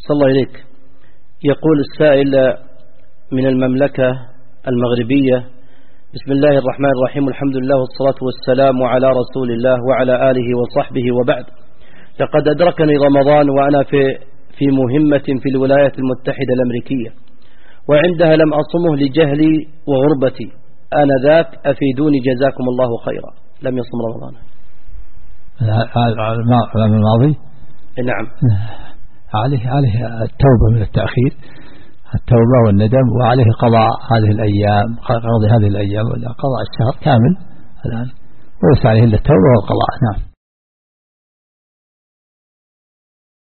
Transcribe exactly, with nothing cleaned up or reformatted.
صلى الله إليك. يقول السائل من المملكة المغربية: بسم الله الرحمن الرحيم، الحمد لله والصلاة والسلام على رسول الله وعلى آله وصحبه، وبعد. لقد أدركني رمضان وأنا في في مهمة في الولايات المتحدة الأمريكية، وعندها لم أصمه لجهلي وغربتي، أنا ذاك أفيدوني جزاكم الله خيرا. لم يصم رمضان. هذا الماضي. نعم. عليه عليه التوبة من التأخير، التوبة والندم، وعليه قضاء هذه الأيام، قضاء هذه الأيام ولا قضاء الشهر كامل الآن، وليس عليه إلا التوبة والقضاء. نعم.